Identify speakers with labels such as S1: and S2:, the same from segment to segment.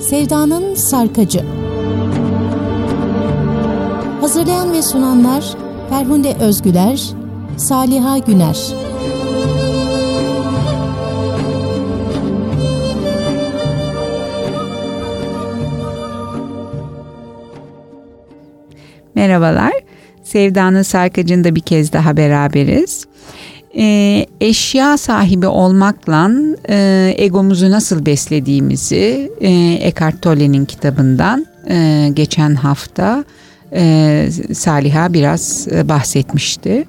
S1: Sevdanın Sarkacı. Hazırlayan ve sunanlar Ferhunde Özgüler, Saliha Güner.
S2: Merhabalar, Sevdanın Sarkacı'nda bir kez daha beraberiz. Eşya sahibi olmakla egomuzu nasıl beslediğimizi Eckhart Tolle'nin kitabından geçen hafta Saliha biraz bahsetmişti.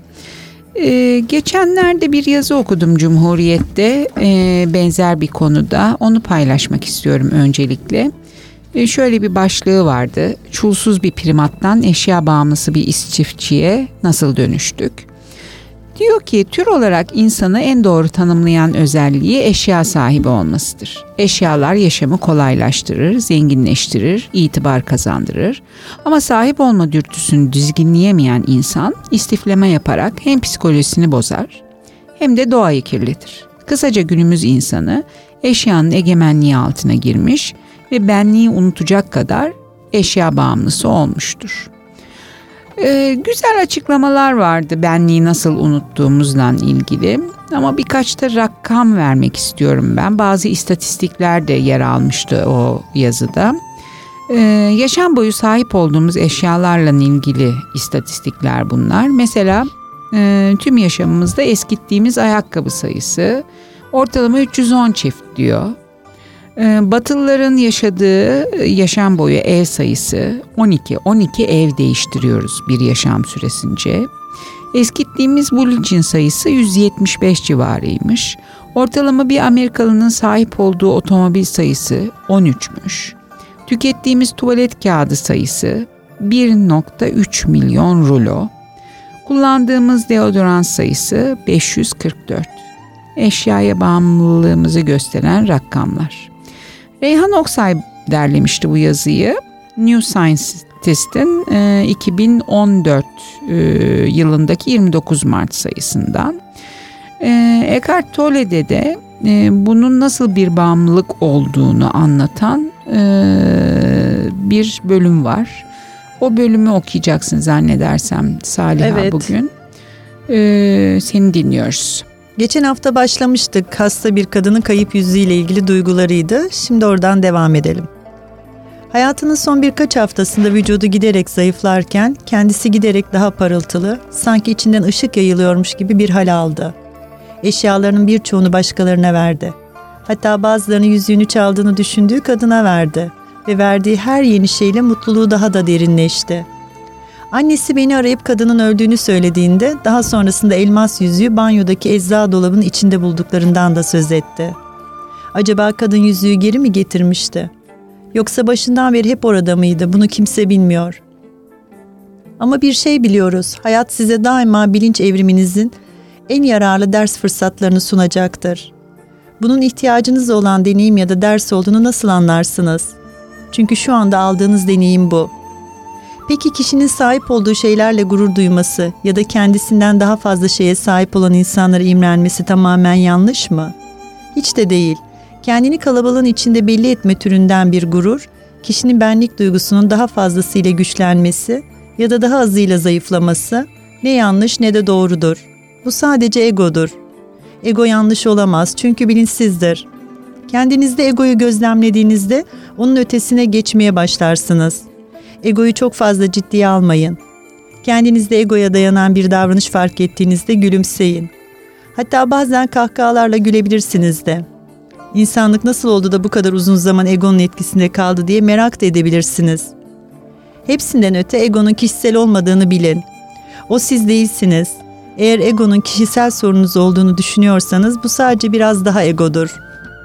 S2: Geçenlerde bir yazı okudum Cumhuriyet'te benzer bir konuda. Onu paylaşmak istiyorum öncelikle. Şöyle bir başlığı vardı. Çulsuz bir primattan eşya bağımlısı bir çiftçiye nasıl dönüştük? Diyor ki tür olarak insanı en doğru tanımlayan özelliği eşya sahibi olmasıdır. Eşyalar yaşamı kolaylaştırır, zenginleştirir, itibar kazandırır. Ama sahip olma dürtüsünü dizginleyemeyen insan istifleme yaparak hem psikolojisini bozar hem de doğayı kirletir. Kısaca günümüz insanı eşyanın egemenliği altına girmiş ve benliği unutacak kadar eşya bağımlısı olmuştur. Güzel açıklamalar vardı benliği nasıl unuttuğumuzla ilgili ama birkaç da rakam vermek istiyorum ben. Bazı istatistikler de yer almıştı o yazıda. Yaşam boyu sahip olduğumuz eşyalarla ilgili istatistikler bunlar. Mesela tüm yaşamımızda eskittiğimiz ayakkabı sayısı ortalama 310 çift diyor. Batılıların yaşadığı yaşam boyu ev sayısı 12 ev değiştiriyoruz bir yaşam süresince. Eskittiğimiz blue jean sayısı 175 civarıymış. Ortalama bir Amerikalının sahip olduğu otomobil sayısı 13'müş. Tükettiğimiz tuvalet kağıdı sayısı 1.3 milyon rulo. Kullandığımız deodorant sayısı 544. Eşyaya bağımlılığımızı gösteren rakamlar. Reyhan Oksay derlemişti bu yazıyı. New Scientist'in 2014 yılındaki 29 Mart sayısından. Eckhart Tolle'de de bunun nasıl bir bağımlılık olduğunu anlatan bir bölüm var. O bölümü okuyacaksın zannedersem Saliha, evet. Bugün. Seni dinliyoruz.
S3: Geçen hafta başlamıştık. Hasta bir kadının kayıp yüzüğüyle ilgili duygularıydı. Şimdi oradan devam edelim. Hayatının son birkaç haftasında vücudu giderek zayıflarken kendisi giderek daha parıltılı, sanki içinden ışık yayılıyormuş gibi bir hal aldı. Eşyalarının birçoğunu başkalarına verdi. Hatta bazılarını yüzüğünü çaldığını düşündüğü kadına verdi ve verdiği her yeni şeyle mutluluğu daha da derinleşti. Annesi beni arayıp kadının öldüğünü söylediğinde daha sonrasında elmas yüzüğü banyodaki ecza dolabının içinde bulduklarından da söz etti. Acaba kadın yüzüğü geri mi getirmişti? Yoksa başından beri hep orada mıydı? Bunu kimse bilmiyor. Ama bir şey biliyoruz. Hayat size daima bilinç evriminizin en yararlı ders fırsatlarını sunacaktır. Bunun ihtiyacınız olan deneyim ya da ders olduğunu nasıl anlarsınız? Çünkü şu anda aldığınız deneyim bu. Peki kişinin sahip olduğu şeylerle gurur duyması ya da kendisinden daha fazla şeye sahip olan insanlara imrenmesi tamamen yanlış mı? Hiç de değil. Kendini kalabalığın içinde belli etme türünden bir gurur, kişinin benlik duygusunun daha fazlasıyla güçlenmesi ya da daha azıyla zayıflaması ne yanlış ne de doğrudur. Bu sadece egodur. Ego yanlış olamaz çünkü bilinçsizdir. Kendinizde egoyu gözlemlediğinizde onun ötesine geçmeye başlarsınız. Egoyu çok fazla ciddiye almayın. Kendinizde egoya dayanan bir davranış fark ettiğinizde gülümseyin. Hatta bazen kahkahalarla gülebilirsiniz de. İnsanlık nasıl oldu da bu kadar uzun zaman egonun etkisinde kaldı diye merak da edebilirsiniz. Hepsinden öte egonun kişisel olmadığını bilin. O siz değilsiniz. Eğer egonun kişisel sorununuz olduğunu düşünüyorsanız bu sadece biraz daha egodur.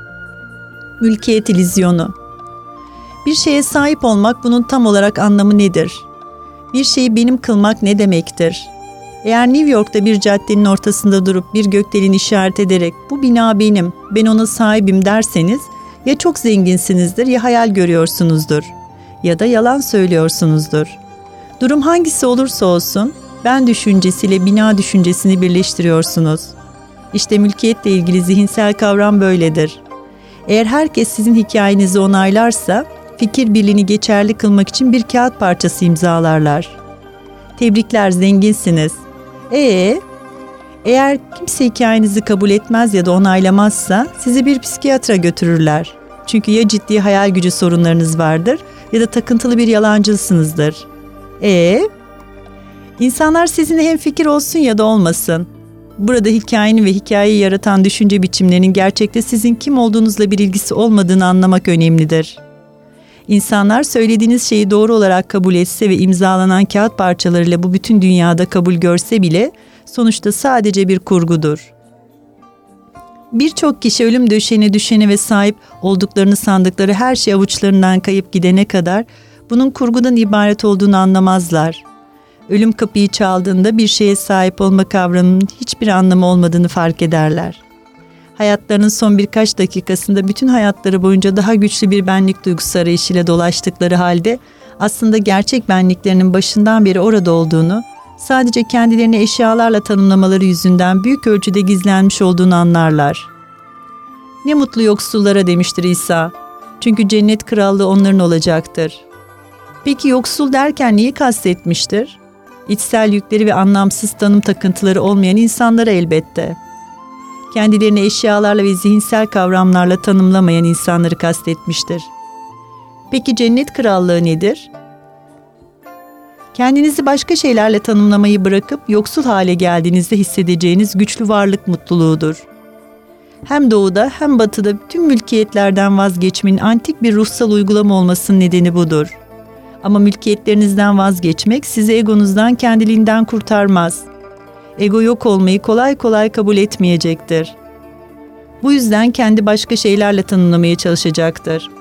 S3: Mülkiyet illüzyonu. Bir şeye sahip olmak bunun tam olarak anlamı nedir? Bir şeyi benim kılmak ne demektir? Eğer New York'ta bir caddenin ortasında durup bir gökdeleni işaret ederek bu bina benim, ben ona sahibim derseniz ya çok zenginsinizdir ya hayal görüyorsunuzdur ya da yalan söylüyorsunuzdur. Durum hangisi olursa olsun ben düşüncesiyle bina düşüncesini birleştiriyorsunuz. İşte mülkiyetle ilgili zihinsel kavram böyledir. Eğer herkes sizin hikayenizi onaylarsa fikir birliğini geçerli kılmak için bir kağıt parçası imzalarlar. Tebrikler, zenginsiniz. Eğer kimse hikayenizi kabul etmez ya da onaylamazsa sizi bir psikiyatra götürürler. Çünkü ya ciddi hayal gücü sorunlarınız vardır ya da takıntılı bir yalancısınızdır. İnsanlar sizinle hemfikir olsun ya da olmasın. Burada hikayenin ve hikayeyi yaratan düşünce biçimlerinin gerçekte sizin kim olduğunuzla bir ilgisi olmadığını anlamak önemlidir. İnsanlar söylediğiniz şeyi doğru olarak kabul etse ve imzalanan kağıt parçalarıyla bu bütün dünyada kabul görse bile sonuçta sadece bir kurgudur. Birçok kişi ölüm döşeğine düşene ve sahip olduklarını sandıkları her şey avuçlarından kayıp gidene kadar bunun kurgudan ibaret olduğunu anlamazlar. Ölüm kapıyı çaldığında bir şeye sahip olma kavramının hiçbir anlamı olmadığını fark ederler. Hayatlarının son birkaç dakikasında bütün hayatları boyunca daha güçlü bir benlik duygusu arayışıyla dolaştıkları halde aslında gerçek benliklerinin başından beri orada olduğunu, sadece kendilerini eşyalarla tanımlamaları yüzünden büyük ölçüde gizlenmiş olduğunu anlarlar. Ne mutlu yoksullara demiştir İsa. Çünkü cennet krallığı onların olacaktır. Peki yoksul derken neyi kastetmiştir? İçsel yükleri ve anlamsız tanım takıntıları olmayan insanlara elbette. Kendilerini eşyalarla ve zihinsel kavramlarla tanımlamayan insanları kastetmiştir. Peki cennet krallığı nedir? Kendinizi başka şeylerle tanımlamayı bırakıp yoksul hale geldiğinizde hissedeceğiniz güçlü varlık mutluluğudur. Hem doğuda hem batıda tüm mülkiyetlerden vazgeçmenin antik bir ruhsal uygulama olmasının nedeni budur. Ama mülkiyetlerinizden vazgeçmek sizi egonuzdan kendiliğinden kurtarmaz. Ego yok olmayı kolay kolay kabul etmeyecektir. Bu yüzden kendi başka şeylerle tanımlamaya çalışacaktır.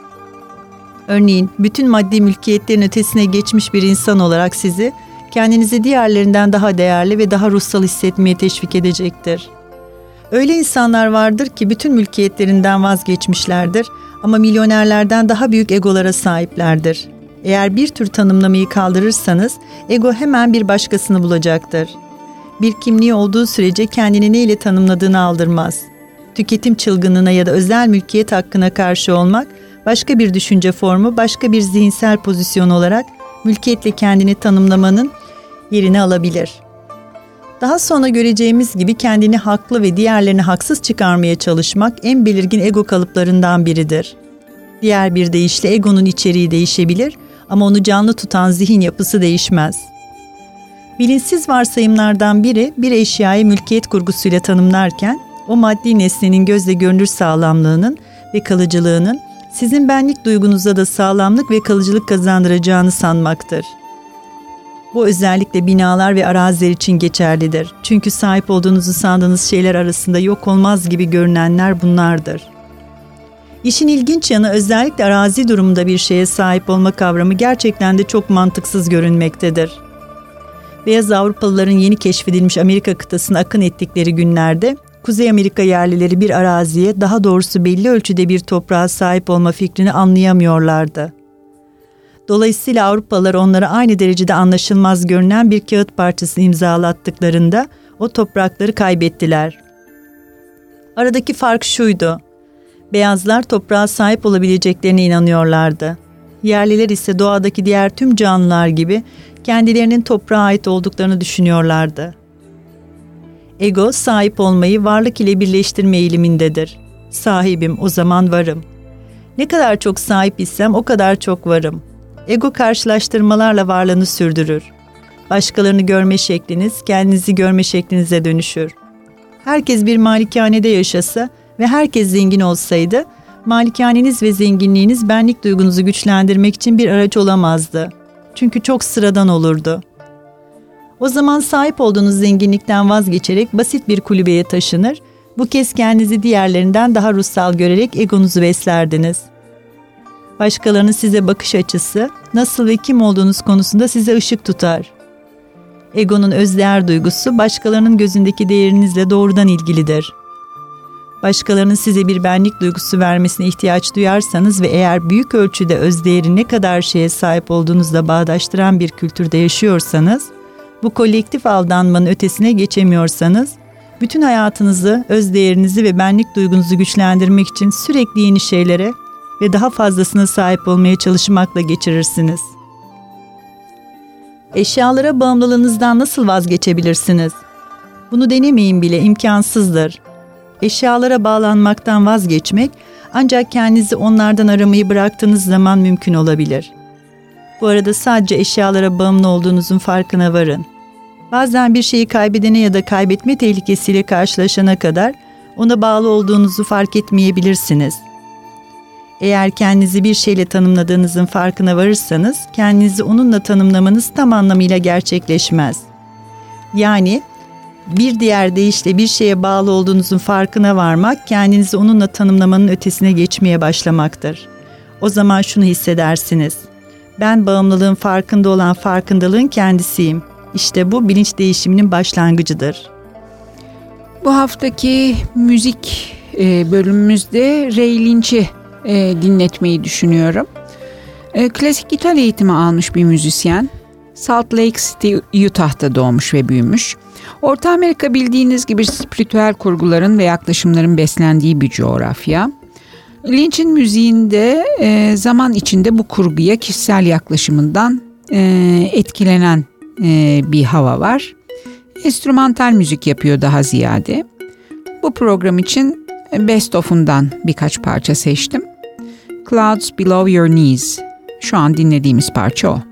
S3: Örneğin bütün maddi mülkiyetlerin ötesine geçmiş bir insan olarak sizi kendinizi diğerlerinden daha değerli ve daha ruhsal hissetmeye teşvik edecektir. Öyle insanlar vardır ki bütün mülkiyetlerinden vazgeçmişlerdir ama milyonerlerden daha büyük egolara sahiplerdir. Eğer bir tür tanımlamayı kaldırırsanız ego hemen bir başkasını bulacaktır. Bir kimliği olduğu sürece kendini neyle tanımladığını aldırmaz. Tüketim çılgınlığına ya da özel mülkiyet hakkına karşı olmak, başka bir düşünce formu, başka bir zihinsel pozisyon olarak mülkiyetle kendini tanımlamanın yerini alabilir. Daha sonra göreceğimiz gibi kendini haklı ve diğerlerini haksız çıkarmaya çalışmak en belirgin ego kalıplarından biridir. Diğer bir deyişle egonun içeriği değişebilir ama onu canlı tutan zihin yapısı değişmez. Bilinçsiz varsayımlardan biri bir eşyayı mülkiyet kurgusuyla tanımlarken o maddi nesnenin gözle görünür sağlamlığının ve kalıcılığının sizin benlik duygunuza da sağlamlık ve kalıcılık kazandıracağını sanmaktır. Bu özellikle binalar ve araziler için geçerlidir. Çünkü sahip olduğunuzu sandığınız şeyler arasında yok olmaz gibi görünenler bunlardır. İşin ilginç yanı özellikle arazi durumunda bir şeye sahip olma kavramı gerçekten de çok mantıksız görünmektedir. Beyaz Avrupalıların yeni keşfedilmiş Amerika kıtasına akın ettikleri günlerde Kuzey Amerika yerlileri bir araziye, daha doğrusu belli ölçüde bir toprağa sahip olma fikrini anlayamıyorlardı. Dolayısıyla Avrupalılar onlara aynı derecede anlaşılmaz görünen bir kağıt parçası imzalattıklarında o toprakları kaybettiler. Aradaki fark şuydu: beyazlar toprağa sahip olabileceklerine inanıyorlardı. Yerliler ise doğadaki diğer tüm canlılar gibi kendilerinin toprağa ait olduklarını düşünüyorlardı. Ego, sahip olmayı varlık ile birleştirme eğilimindedir. Sahibim, o zaman varım. Ne kadar çok sahip isem o kadar çok varım. Ego karşılaştırmalarla varlığını sürdürür. Başkalarını görme şekliniz, kendinizi görme şeklinize dönüşür. Herkes bir malikanede yaşasa ve herkes zengin olsaydı, malikaneniz ve zenginliğiniz benlik duygunuzu güçlendirmek için bir araç olamazdı. Çünkü çok sıradan olurdu. O zaman sahip olduğunuz zenginlikten vazgeçerek basit bir kulübeye taşınır, bu kez kendinizi diğerlerinden daha ruhsal görerek egonuzu beslerdiniz. Başkalarının size bakış açısı, nasıl ve kim olduğunuz konusunda size ışık tutar. Egonun özdeğer duygusu başkalarının gözündeki değerinizle doğrudan ilgilidir. Başkalarının size bir benlik duygusu vermesine ihtiyaç duyarsanız ve eğer büyük ölçüde özdeğeri ne kadar şeye sahip olduğunuzla bağdaştıran bir kültürde yaşıyorsanız, bu kolektif aldanmanın ötesine geçemiyorsanız, bütün hayatınızı, özdeğerinizi ve benlik duygunuzu güçlendirmek için sürekli yeni şeylere, ve daha fazlasına sahip olmaya çalışmakla geçirirsiniz. Eşyalara bağımlılığınızdan nasıl vazgeçebilirsiniz? Bunu denemeyin bile, imkansızdır. Eşyalara bağlanmaktan vazgeçmek ancak kendinizi onlardan aramayı bıraktığınız zaman mümkün olabilir. Bu arada sadece eşyalara bağımlı olduğunuzun farkına varın. Bazen bir şeyi kaybedene ya da kaybetme tehlikesiyle karşılaşana kadar ona bağlı olduğunuzu fark etmeyebilirsiniz. Eğer kendinizi bir şeyle tanımladığınızın farkına varırsanız, kendinizi onunla tanımlamanız tam anlamıyla gerçekleşmez. Yani bir diğer deyişle bir şeye bağlı olduğunuzun farkına varmak, kendinizi onunla tanımlamanın ötesine geçmeye başlamaktır. O zaman şunu hissedersiniz: ben bağımlılığın farkında olan farkındalığın kendisiyim. İşte bu bilinç değişiminin başlangıcıdır.
S2: Bu haftaki müzik bölümümüzde Ray Lynch'i dinletmeyi düşünüyorum. Klasik gitar eğitimi almış bir müzisyen. Salt Lake City, Utah'ta doğmuş ve büyümüş. Orta Amerika bildiğiniz gibi spiritüel kurguların ve yaklaşımların beslendiği bir coğrafya. Lynch'in müziğinde zaman içinde bu kurguya kişisel yaklaşımından etkilenen bir hava var. Enstrümantal müzik yapıyor daha ziyade. Bu program için Best of'undan birkaç parça seçtim. Clouds Below Your Knees. Şu an dinlediğimiz parça o.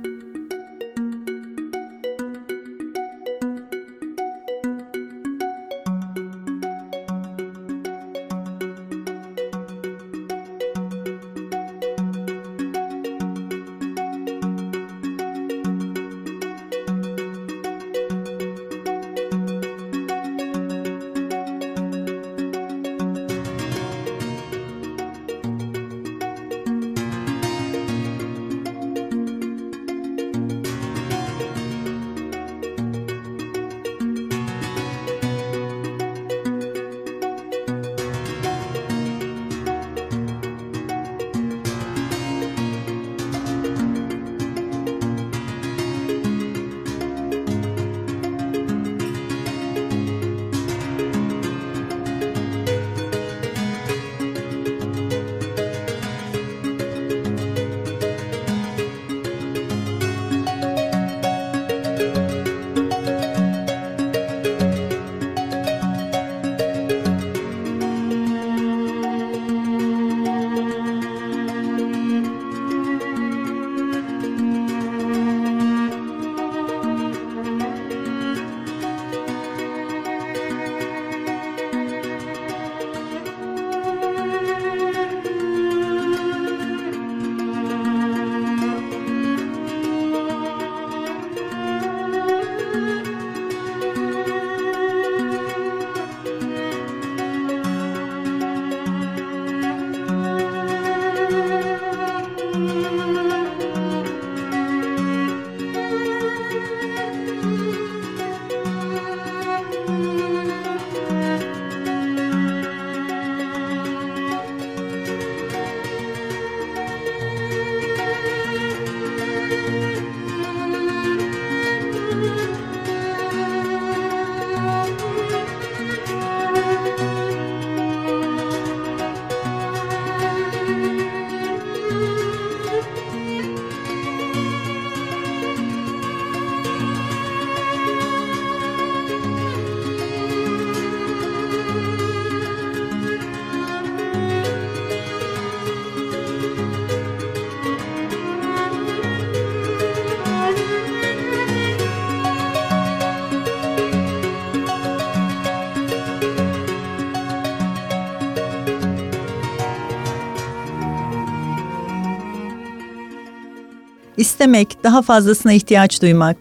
S3: İstemek, daha fazlasına ihtiyaç duymak.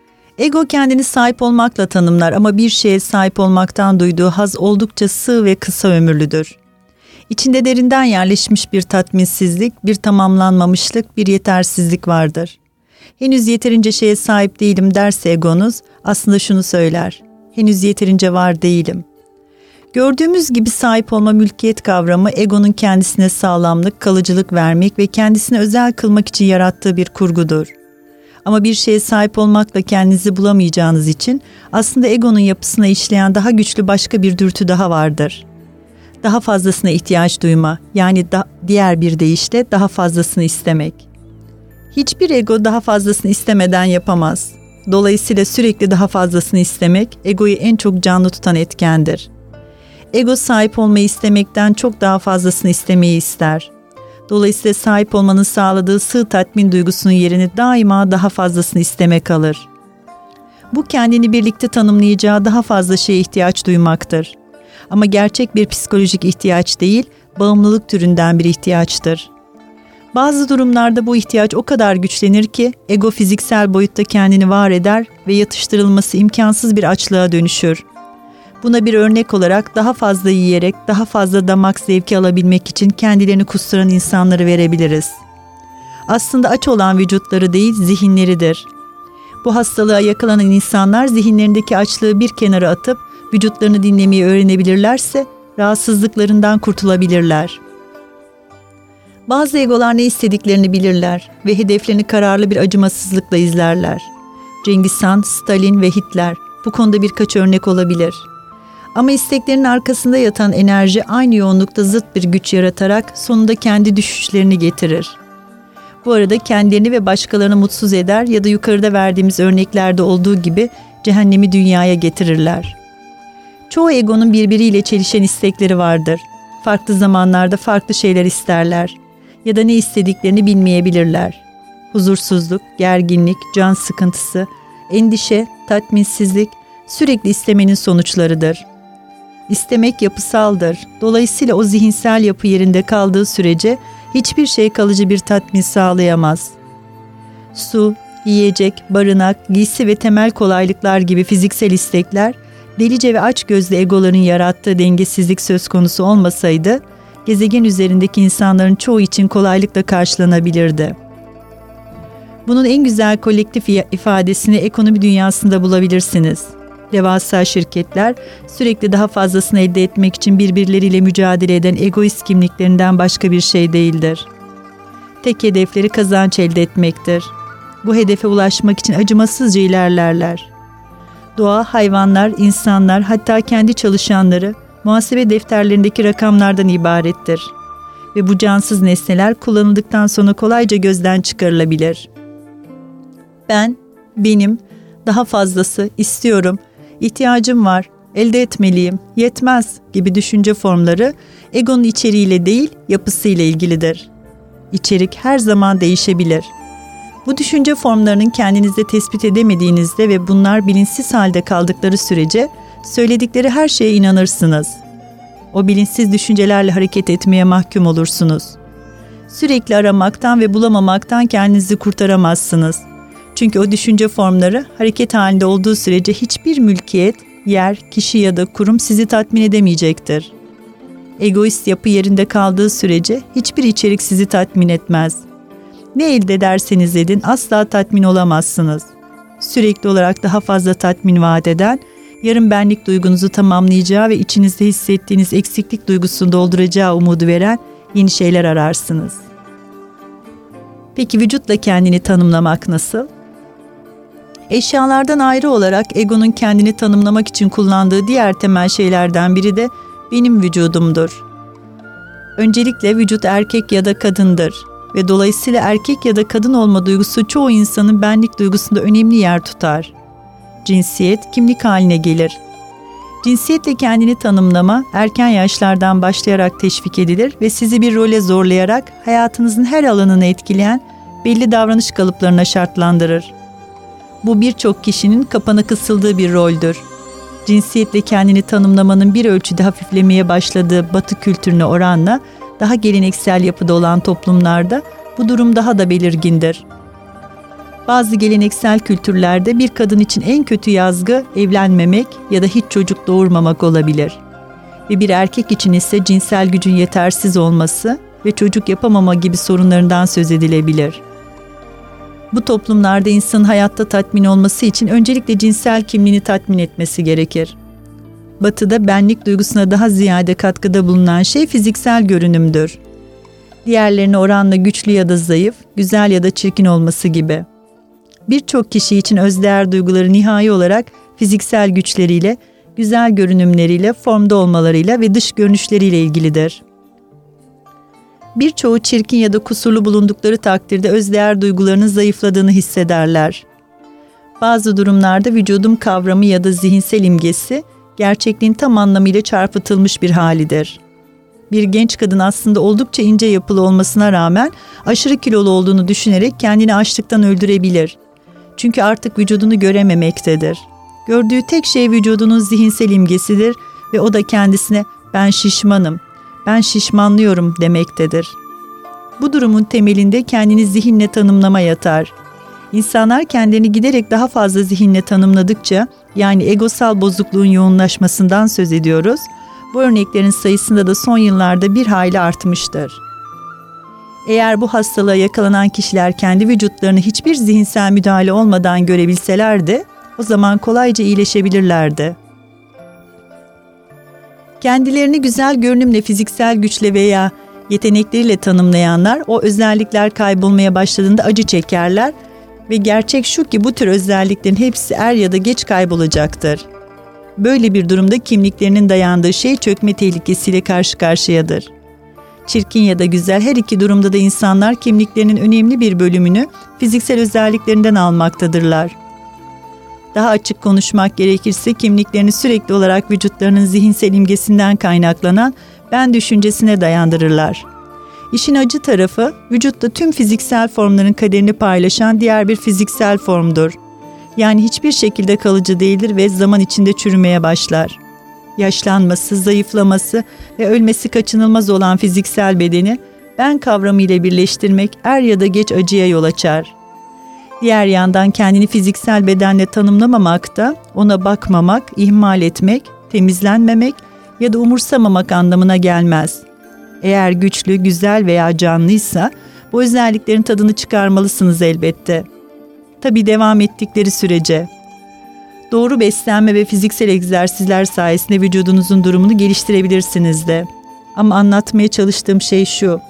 S3: Ego kendini sahip olmakla tanımlar ama bir şeye sahip olmaktan duyduğu haz oldukça sığ ve kısa ömürlüdür. İçinde derinden yerleşmiş bir tatminsizlik, bir tamamlanmamışlık, bir yetersizlik vardır. Henüz yeterince şeye sahip değilim derse egonuz, aslında şunu söyler: henüz yeterince var değilim. Gördüğümüz gibi sahip olma mülkiyet kavramı egonun kendisine sağlamlık, kalıcılık vermek ve kendisine özel kılmak için yarattığı bir kurgudur. Ama bir şeye sahip olmakla kendinizi bulamayacağınız için aslında egonun yapısına işleyen daha güçlü başka bir dürtü daha vardır. Daha fazlasına ihtiyaç duyma, yani diğer bir deyişle daha fazlasını istemek. Hiçbir ego daha fazlasını istemeden yapamaz. Dolayısıyla sürekli daha fazlasını istemek, egoyu en çok canlı tutan etkendir. Ego sahip olmayı istemekten çok daha fazlasını istemeyi ister. Dolayısıyla sahip olmanın sağladığı sığ tatmin duygusunun yerini daima daha fazlasını istemek alır. Bu kendini birlikte tanımlayacağı daha fazla şeye ihtiyaç duymaktır. Ama gerçek bir psikolojik ihtiyaç değil, bağımlılık türünden bir ihtiyaçtır. Bazı durumlarda bu ihtiyaç o kadar güçlenir ki ego fiziksel boyutta kendini var eder ve yatıştırılması imkansız bir açlığa dönüşür. Buna bir örnek olarak daha fazla yiyerek daha fazla damak zevki alabilmek için kendilerini kusturan insanları verebiliriz. Aslında aç olan vücutları değil, zihinleridir. Bu hastalığa yakalanan insanlar zihinlerindeki açlığı bir kenara atıp vücutlarını dinlemeyi öğrenebilirlerse rahatsızlıklarından kurtulabilirler. Bazı egolar ne istediklerini bilirler ve hedeflerini kararlı bir acımasızlıkla izlerler. Cengiz Han, Stalin ve Hitler bu konuda birkaç örnek olabilir. Ama isteklerinin arkasında yatan enerji aynı yoğunlukta zıt bir güç yaratarak sonunda kendi düşüşlerini getirir. Bu arada kendilerini ve başkalarını mutsuz eder ya da yukarıda verdiğimiz örneklerde olduğu gibi cehennemi dünyaya getirirler. Çoğu egonun birbiriyle çelişen istekleri vardır. Farklı zamanlarda farklı şeyler isterler ya da ne istediklerini bilmeyebilirler. Huzursuzluk, gerginlik, can sıkıntısı, endişe, tatminsizlik sürekli istemenin sonuçlarıdır. İstemek yapısaldır. Dolayısıyla o zihinsel yapı yerinde kaldığı sürece hiçbir şey kalıcı bir tatmin sağlayamaz. Su, yiyecek, barınak, giysi ve temel kolaylıklar gibi fiziksel istekler, delice ve açgözlü egoların yarattığı dengesizlik söz konusu olmasaydı, gezegen üzerindeki insanların çoğu için kolaylıkla karşılanabilirdi. Bunun en güzel kolektif ifadesini ekonomi dünyasında bulabilirsiniz. Devasa şirketler sürekli daha fazlasını elde etmek için birbirleriyle mücadele eden egoist kimliklerinden başka bir şey değildir. Tek hedefleri kazanç elde etmektir. Bu hedefe ulaşmak için acımasızca ilerlerler. Doğa, hayvanlar, insanlar, hatta kendi çalışanları muhasebe defterlerindeki rakamlardan ibarettir. Ve bu cansız nesneler kullanıldıktan sonra kolayca gözden çıkarılabilir. Ben, benim, daha fazlası, istiyorum, ihtiyacım var, elde etmeliyim, yetmez gibi düşünce formları egonun içeriğiyle değil, yapısıyla ilgilidir. İçerik her zaman değişebilir. Bu düşünce formlarının kendinizde tespit edemediğinizde ve bunlar bilinçsiz halde kaldıkları sürece söyledikleri her şeye inanırsınız. O bilinçsiz düşüncelerle hareket etmeye mahkum olursunuz. Sürekli aramaktan ve bulamamaktan kendinizi kurtaramazsınız. Çünkü o düşünce formları hareket halinde olduğu sürece hiçbir mülkiyet, yer, kişi ya da kurum sizi tatmin edemeyecektir. Egoist yapı yerinde kaldığı sürece hiçbir içerik sizi tatmin etmez. Ne elde ederseniz edin asla tatmin olamazsınız. Sürekli olarak daha fazla tatmin vaat eden, yarın benlik duygunuzu tamamlayacağı ve içinizde hissettiğiniz eksiklik duygusunu dolduracağı umudu veren yeni şeyler ararsınız. Peki vücutla kendini tanımlamak nasıl? Eşyalardan ayrı olarak egonun kendini tanımlamak için kullandığı diğer temel şeylerden biri de benim vücudumdur. Öncelikle vücut erkek ya da kadındır ve dolayısıyla erkek ya da kadın olma duygusu çoğu insanın benlik duygusunda önemli yer tutar. Cinsiyet kimlik haline gelir. Cinsiyetle kendini tanımlama erken yaşlardan başlayarak teşvik edilir ve sizi bir role zorlayarak hayatınızın her alanını etkileyen belli davranış kalıplarına şartlandırır. Bu birçok kişinin kapana kısıldığı bir roldür. Cinsiyetle kendini tanımlamanın bir ölçüde hafiflemeye başladığı Batı kültürüne oranla daha geleneksel yapıda olan toplumlarda bu durum daha da belirgindir. Bazı geleneksel kültürlerde bir kadın için en kötü yazgı evlenmemek ya da hiç çocuk doğurmamak olabilir. Ve bir erkek için ise cinsel gücün yetersiz olması ve çocuk yapamama gibi sorunlarından söz edilebilir. Bu toplumlarda insanın hayatta tatmin olması için öncelikle cinsel kimliğini tatmin etmesi gerekir. Batı'da benlik duygusuna daha ziyade katkıda bulunan şey fiziksel görünümdür. Diğerlerine oranla güçlü ya da zayıf, güzel ya da çirkin olması gibi. Birçok kişi için özdeğer duyguları nihai olarak fiziksel güçleriyle, güzel görünümleriyle, formda olmalarıyla ve dış görünüşleriyle ilgilidir. Birçoğu çirkin ya da kusurlu bulundukları takdirde özdeğer duygularının zayıfladığını hissederler. Bazı durumlarda vücudum kavramı ya da zihinsel imgesi, gerçekliğin tam anlamıyla çarpıtılmış bir halidir. Bir genç kadın aslında oldukça ince yapılı olmasına rağmen aşırı kilolu olduğunu düşünerek kendini açlıktan öldürebilir. Çünkü artık vücudunu görememektedir. Gördüğü tek şey vücudunun zihinsel imgesidir ve o da kendisine "ben şişmanım, ben şişmanlıyorum" demektedir. Bu durumun temelinde kendini zihinle tanımlama yatar. İnsanlar kendini giderek daha fazla zihinle tanımladıkça, yani egosal bozukluğun yoğunlaşmasından söz ediyoruz, bu örneklerin sayısında da son yıllarda bir hayli artmıştır. Eğer bu hastalığa yakalanan kişiler kendi vücutlarını hiçbir zihinsel müdahale olmadan görebilselerdi, o zaman kolayca iyileşebilirlerdi. Kendilerini güzel görünümle, fiziksel güçle veya yetenekleriyle tanımlayanlar, o özellikler kaybolmaya başladığında acı çekerler ve gerçek şu ki bu tür özelliklerin hepsi er ya da geç kaybolacaktır. Böyle bir durumda kimliklerinin dayandığı şey çökme tehlikesiyle karşı karşıyadır. Çirkin ya da güzel, her iki durumda da insanlar kimliklerinin önemli bir bölümünü fiziksel özelliklerinden almaktadırlar. Daha açık konuşmak gerekirse kimliklerini sürekli olarak vücutlarının zihinsel imgesinden kaynaklanan ben düşüncesine dayandırırlar. İşin acı tarafı, vücutta tüm fiziksel formların kaderini paylaşan diğer bir fiziksel formdur. Yani hiçbir şekilde kalıcı değildir ve zaman içinde çürümeye başlar. Yaşlanması, zayıflaması ve ölmesi kaçınılmaz olan fiziksel bedeni ben kavramı ile birleştirmek er ya da geç acıya yol açar. Diğer yandan kendini fiziksel bedenle tanımlamamak da ona bakmamak, ihmal etmek, temizlenmemek ya da umursamamak anlamına gelmez. Eğer güçlü, güzel veya canlıysa bu özelliklerin tadını çıkarmalısınız elbette. Tabii devam ettikleri sürece. Doğru beslenme ve fiziksel egzersizler sayesinde vücudunuzun durumunu geliştirebilirsiniz de. Ama anlatmaya çalıştığım şey şu: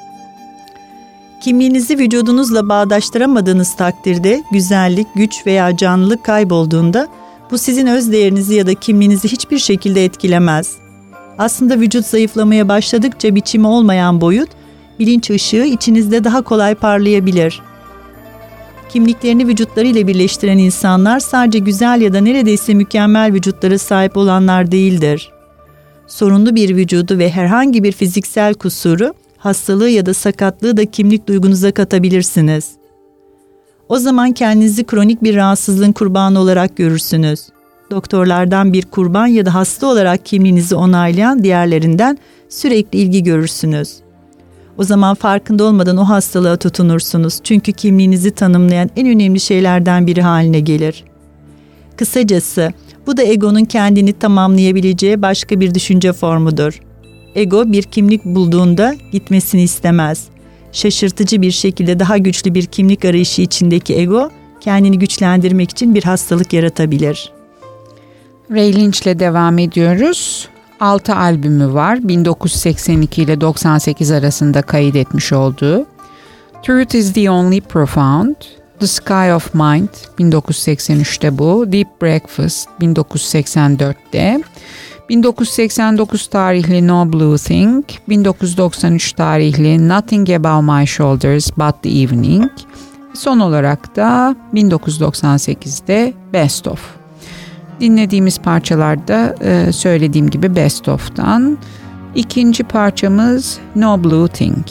S3: kimliğinizi vücudunuzla bağdaştıramadığınız takdirde güzellik, güç veya canlılık kaybolduğunda bu sizin öz değerinizi ya da kimliğinizi hiçbir şekilde etkilemez. Aslında vücut zayıflamaya başladıkça biçimi olmayan boyut, bilinç ışığı içinizde daha kolay parlayabilir. Kimliklerini vücutlarıyla birleştiren insanlar sadece güzel ya da neredeyse mükemmel vücutlara sahip olanlar değildir. Sorunlu bir vücudu ve herhangi bir fiziksel kusuru, hastalığı ya da sakatlığı da kimlik duygunuza katabilirsiniz. O zaman kendinizi kronik bir rahatsızlığın kurbanı olarak görürsünüz. Doktorlardan bir kurban ya da hasta olarak kimliğinizi onaylayan diğerlerinden sürekli ilgi görürsünüz. O zaman farkında olmadan o hastalığa tutunursunuz. Çünkü kimliğinizi tanımlayan en önemli şeylerden biri haline gelir. Kısacası bu da egonun kendini tamamlayabileceği başka bir düşünce formudur. Ego bir kimlik bulduğunda gitmesini istemez. Şaşırtıcı bir şekilde daha güçlü bir kimlik arayışı içindeki ego kendini güçlendirmek için bir hastalık yaratabilir.
S2: Ray Lynch ile devam ediyoruz. 6 albümü var. 1982 ile 98 arasında kaydetmiş olduğu. Truth is the Only Profound, The Sky of Mind 1983'te bu, Deep Breakfast 1984'te, 1989 tarihli No Blue Thing, 1993 tarihli Nothing Above My Shoulders But the Evening, son olarak da 1998'de Best Of. Dinlediğimiz parçalarda söylediğim gibi Best Of'tan. İkinci parçamız No Blue Thing.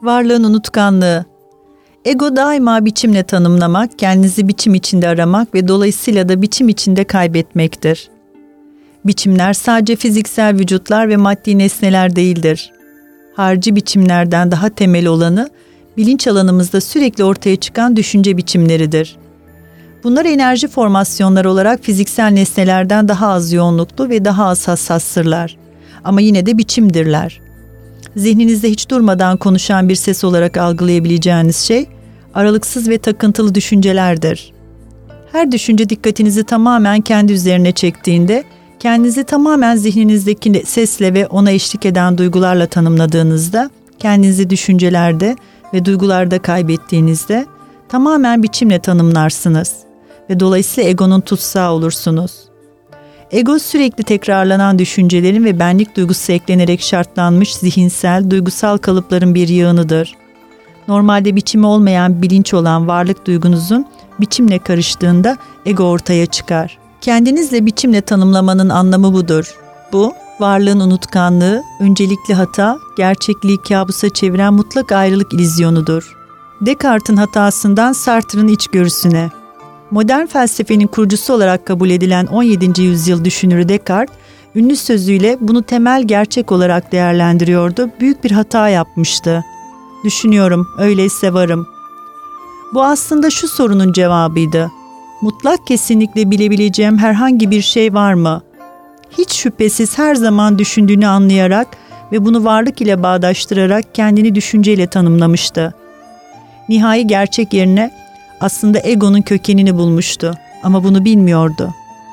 S3: Varlığın unutkanlığı. Ego daima biçimle tanımlamak, kendinizi biçim içinde aramak ve dolayısıyla da biçim içinde kaybetmektir. Biçimler sadece fiziksel vücutlar ve maddi nesneler değildir. Harici biçimlerden daha temel olanı, bilinç alanımızda sürekli ortaya çıkan düşünce biçimleridir. Bunlar enerji formasyonları olarak fiziksel nesnelerden daha az yoğunluklu ve daha az hassastırlar. Ama yine de biçimdirler. Zihninizde hiç durmadan konuşan bir ses olarak algılayabileceğiniz şey, aralıksız ve takıntılı düşüncelerdir. Her düşünce dikkatinizi tamamen kendi üzerine çektiğinde, kendinizi tamamen zihninizdeki sesle ve ona eşlik eden duygularla tanımladığınızda, kendinizi düşüncelerde ve duygularda kaybettiğinizde, tamamen biçimle tanımlarsınız ve dolayısıyla egonun tutsağı olursunuz. Ego sürekli tekrarlanan düşüncelerin ve benlik duygusu eklenerek şartlanmış zihinsel, duygusal kalıpların bir yığınıdır. Normalde biçimi olmayan bilinç olan varlık duygunuzun biçimle karıştığında ego ortaya çıkar. Kendinizle biçimle tanımlamanın anlamı budur. Bu, varlığın unutkanlığı, öncelikli hata, gerçekliği kabusa çeviren mutlak ayrılık illüzyonudur. Descartes'in hatasından Sartre'ın içgörüsüne. Modern felsefenin kurucusu olarak kabul edilen 17. yüzyıl düşünürü Descartes, ünlü sözüyle bunu temel gerçek olarak değerlendiriyordu, büyük bir hata yapmıştı. Düşünüyorum, öyleyse varım. Bu aslında şu sorunun cevabıydı. Mutlak kesinlikle bilebileceğim herhangi bir şey var mı? Hiç şüphesiz her zaman düşündüğünü anlayarak ve bunu varlık ile bağdaştırarak kendini düşünceyle tanımlamıştı. Nihai gerçek yerine aslında egonun kökenini bulmuştu ama bunu bilmiyordu.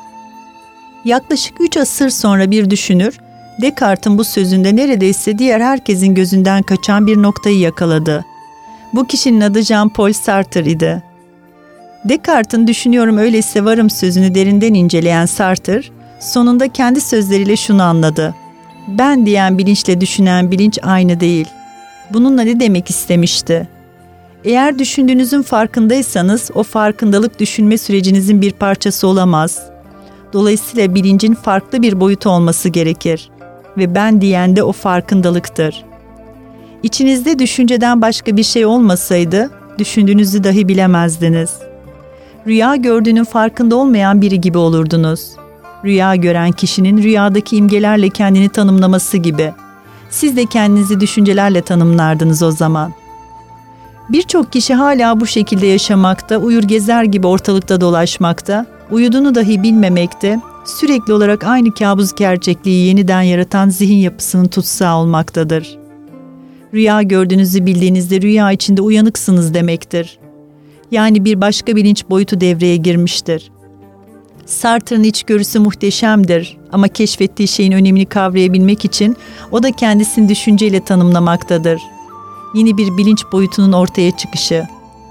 S3: Yaklaşık 3 asır sonra bir düşünür, Descartes'in bu sözünde neredeyse diğer herkesin gözünden kaçan bir noktayı yakaladı. Bu kişinin adı Jean-Paul Sartre idi. Descartes'in düşünüyorum öyleyse varım sözünü derinden inceleyen Sartre, sonunda kendi sözleriyle şunu anladı. Ben diyen bilinçle düşünen bilinç aynı değil. Bununla ne demek istemişti? Eğer düşündüğünüzün farkındaysanız o farkındalık düşünme sürecinizin bir parçası olamaz. Dolayısıyla bilincin farklı bir boyutu olması gerekir. Ve ben diyen de o farkındalıktır. İçinizde düşünceden başka bir şey olmasaydı, düşündüğünüzü dahi bilemezdiniz. Rüya gördüğünün farkında olmayan biri gibi olurdunuz. Rüya gören kişinin rüyadaki imgelerle kendini tanımlaması gibi. Siz de kendinizi düşüncelerle tanımlardınız o zaman. Birçok kişi hala bu şekilde yaşamakta, uyur gezer gibi ortalıkta dolaşmakta, uyuduğunu dahi bilmemekte, sürekli olarak aynı kabus gerçekliği yeniden yaratan zihin yapısının tutsağı olmaktadır. Rüya gördüğünüzü bildiğinizde rüya içinde uyanıksınız demektir. Yani bir başka bilinç boyutu devreye girmiştir. Sartre'ın içgörüsü muhteşemdir ama keşfettiği şeyin önemini kavrayabilmek için o da kendisini düşünceyle tanımlamaktadır. Yeni bir bilinç boyutunun ortaya çıkışı.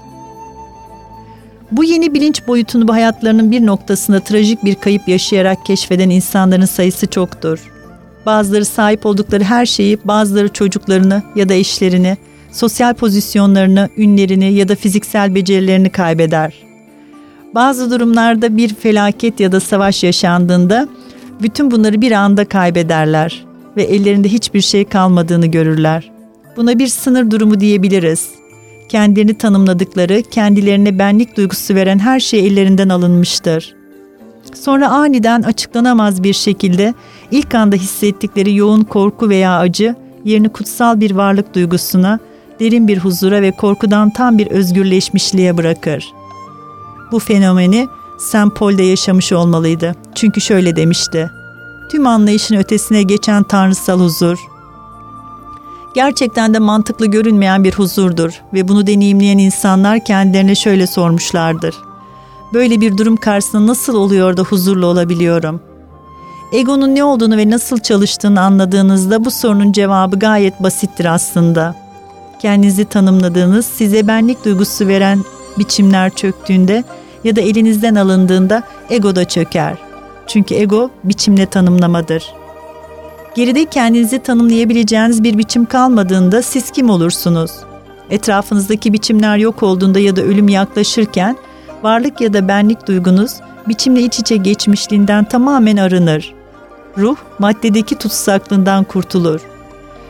S3: Bu yeni bilinç boyutunu hayatlarının bir noktasında trajik bir kayıp yaşayarak keşfeden insanların sayısı çoktur. Bazıları sahip oldukları her şeyi, bazıları çocuklarını ya da eşlerini, sosyal pozisyonlarını, ünlerini ya da fiziksel becerilerini kaybeder. Bazı durumlarda bir felaket ya da savaş yaşandığında bütün bunları bir anda kaybederler ve ellerinde hiçbir şey kalmadığını görürler. Buna bir sınır durumu diyebiliriz. Kendilerini tanımladıkları, kendilerine benlik duygusu veren her şey ellerinden alınmıştır. Sonra aniden açıklanamaz bir şekilde ilk anda hissettikleri yoğun korku veya acı yerini kutsal bir varlık duygusuna, derin bir huzura ve korkudan tam bir özgürleşmişliğe bırakır. Bu fenomeni Saint Paul de yaşamış olmalıydı. Çünkü şöyle demişti: tüm anlayışın ötesine geçen tanrısal huzur, gerçekten de mantıklı görünmeyen bir huzurdur ve bunu deneyimleyen insanlar kendilerine şöyle sormuşlardır: böyle bir durum karşısında nasıl oluyor da huzurlu olabiliyorum? Egonun ne olduğunu ve nasıl çalıştığını anladığınızda bu sorunun cevabı gayet basittir aslında. Kendinizi tanımladığınız, size benlik duygusu veren biçimler çöktüğünde ya da elinizden alındığında ego da çöker. Çünkü ego biçimle tanımlamadır. Geride kendinizi tanımlayabileceğiniz bir biçim kalmadığında siz kim olursunuz? Etrafınızdaki biçimler yok olduğunda ya da ölüm yaklaşırken varlık ya da benlik duygunuz biçimle iç içe geçmişliğinden tamamen arınır. Ruh maddedeki tutsaklığından kurtulur.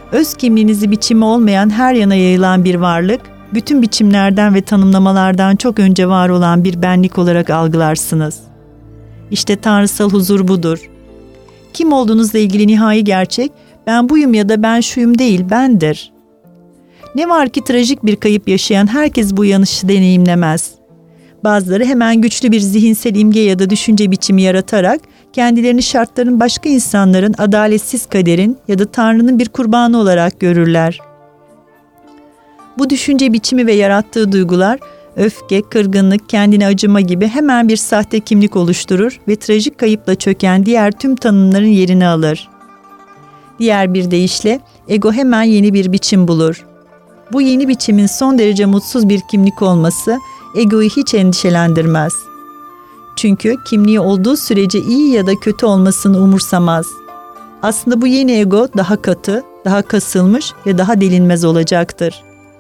S3: Öz kimliğinizi biçimi olmayan her yana yayılan bir varlık, bütün biçimlerden ve tanımlamalardan çok önce var olan bir benlik olarak algılarsınız. İşte tanrısal huzur budur. Kim olduğunuzla ilgili nihai gerçek, ben buyum ya da ben şuyum değil, bendir. Ne var ki trajik bir kayıp yaşayan herkes bu uyanışı deneyimlemez. Bazıları hemen güçlü bir zihinsel imge ya da düşünce biçimi yaratarak kendilerini şartların başka insanların adaletsiz kaderin ya da Tanrı'nın bir kurbanı olarak görürler. Bu düşünce biçimi ve yarattığı duygular, öfke, kırgınlık, kendine acıma gibi hemen bir sahte kimlik oluşturur ve trajik kayıpla çöken diğer tüm tanımların yerini alır. Diğer bir deyişle ego hemen yeni bir biçim bulur. Bu yeni biçimin son derece mutsuz bir kimlik olması egoyu hiç endişelendirmez. Çünkü kimliği olduğu sürece iyi ya da kötü olmasını umursamaz. Aslında bu yeni ego daha katı, daha kasılmış ve daha delinmez olacaktır.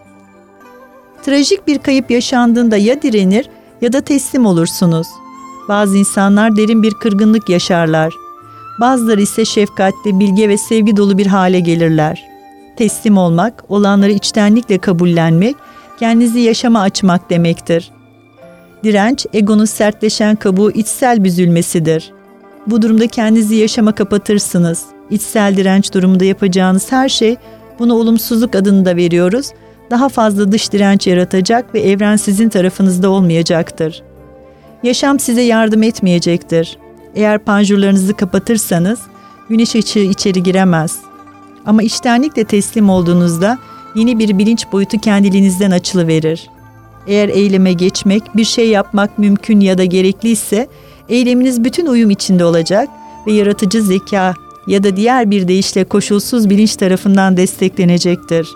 S3: Trajik bir kayıp yaşandığında ya direnir ya da teslim olursunuz. Bazı insanlar derin bir kırgınlık yaşarlar. Bazıları ise şefkatli, bilge ve sevgi dolu bir hale gelirler. Teslim olmak, olanları içtenlikle kabullenmek, kendinizi yaşama açmak demektir. Direnç, egonun sertleşen kabuğu içsel büzülmesidir. Bu durumda kendinizi yaşama kapatırsınız. İçsel direnç durumunda yapacağınız her şey, buna olumsuzluk adını da veriyoruz, daha fazla dış direnç yaratacak ve evren sizin tarafınızda olmayacaktır. Yaşam size yardım etmeyecektir. Eğer panjurlarınızı kapatırsanız, güneş ışığı içeri giremez. Ama içtenlikle teslim olduğunuzda, yeni bir bilinç boyutu kendiliğinizden açılıverir. Eğer eyleme geçmek, bir şey yapmak mümkün ya da gerekliyse, eyleminiz bütün uyum içinde olacak ve yaratıcı zeka ya da diğer bir deyişle koşulsuz bilinç tarafından desteklenecektir.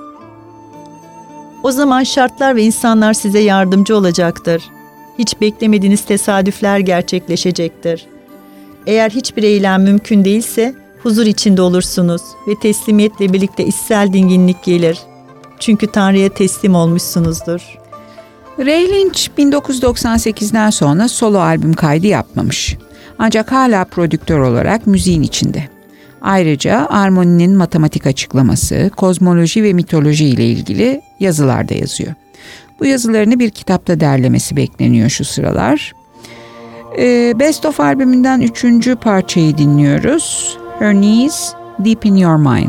S3: O zaman şartlar ve insanlar size yardımcı olacaktır. Hiç beklemediğiniz tesadüfler gerçekleşecektir. Eğer hiçbir eylem mümkün değilse, huzur içinde olursunuz ve teslimiyetle birlikte içsel dinginlik gelir. Çünkü Tanrı'ya teslim olmuşsunuzdur.
S2: Ray Lynch 1998'den sonra solo albüm kaydı yapmamış. Ancak hala prodüktör olarak müziğin içinde. Ayrıca armoninin matematik açıklaması, kozmoloji ve mitoloji ile ilgili yazılar da yazıyor. Bu yazılarını bir kitapta derlemesi bekleniyor şu sıralar. Best of albümünden 3. parçayı dinliyoruz. Her Knees, Deep in Your Mind.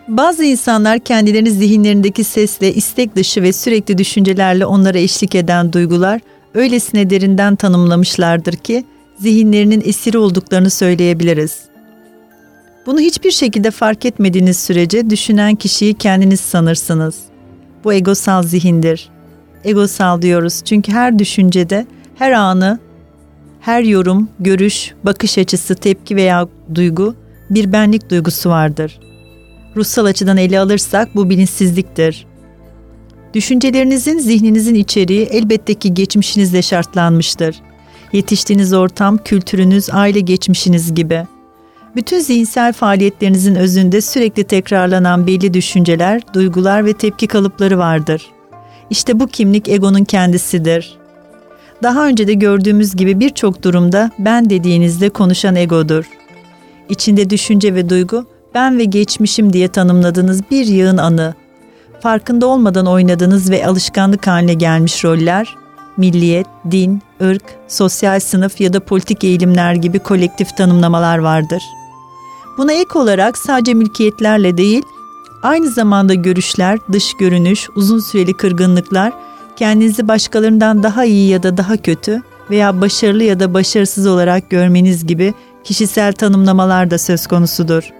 S3: Bazı insanlar kendilerini zihinlerindeki sesle, istek dışı ve sürekli düşüncelerle onlara eşlik eden duygular öylesine derinden tanımlamışlardır ki zihinlerinin esiri olduklarını söyleyebiliriz. Bunu hiçbir şekilde fark etmediğiniz sürece düşünen kişiyi kendiniz sanırsınız. Bu egosal zihindir. Egosal diyoruz çünkü her düşüncede, her anı, her yorum, görüş, bakış açısı, tepki veya duygu bir benlik duygusu vardır. Ruhsal açıdan ele alırsak bu bilinçsizliktir. Düşüncelerinizin, zihninizin içeriği elbette ki geçmişinizle şartlanmıştır. Yetiştiğiniz ortam, kültürünüz, aile geçmişiniz gibi. Bütün zihinsel faaliyetlerinizin özünde sürekli tekrarlanan belli düşünceler, duygular ve tepki kalıpları vardır. İşte bu kimlik egonun kendisidir. Daha önce de gördüğümüz gibi birçok durumda ben dediğinizde konuşan egodur. İçinde düşünce ve duygu, ben ve geçmişim diye tanımladığınız bir yığın anı, farkında olmadan oynadığınız ve alışkanlık haline gelmiş roller, milliyet, din, ırk, sosyal sınıf ya da politik eğilimler gibi kolektif tanımlamalar vardır. Buna ek olarak sadece mülkiyetlerle değil, aynı zamanda görüşler, dış görünüş, uzun süreli kırgınlıklar, kendinizi başkalarından daha iyi ya da daha kötü veya başarılı ya da başarısız olarak görmeniz gibi kişisel tanımlamalar da söz konusudur.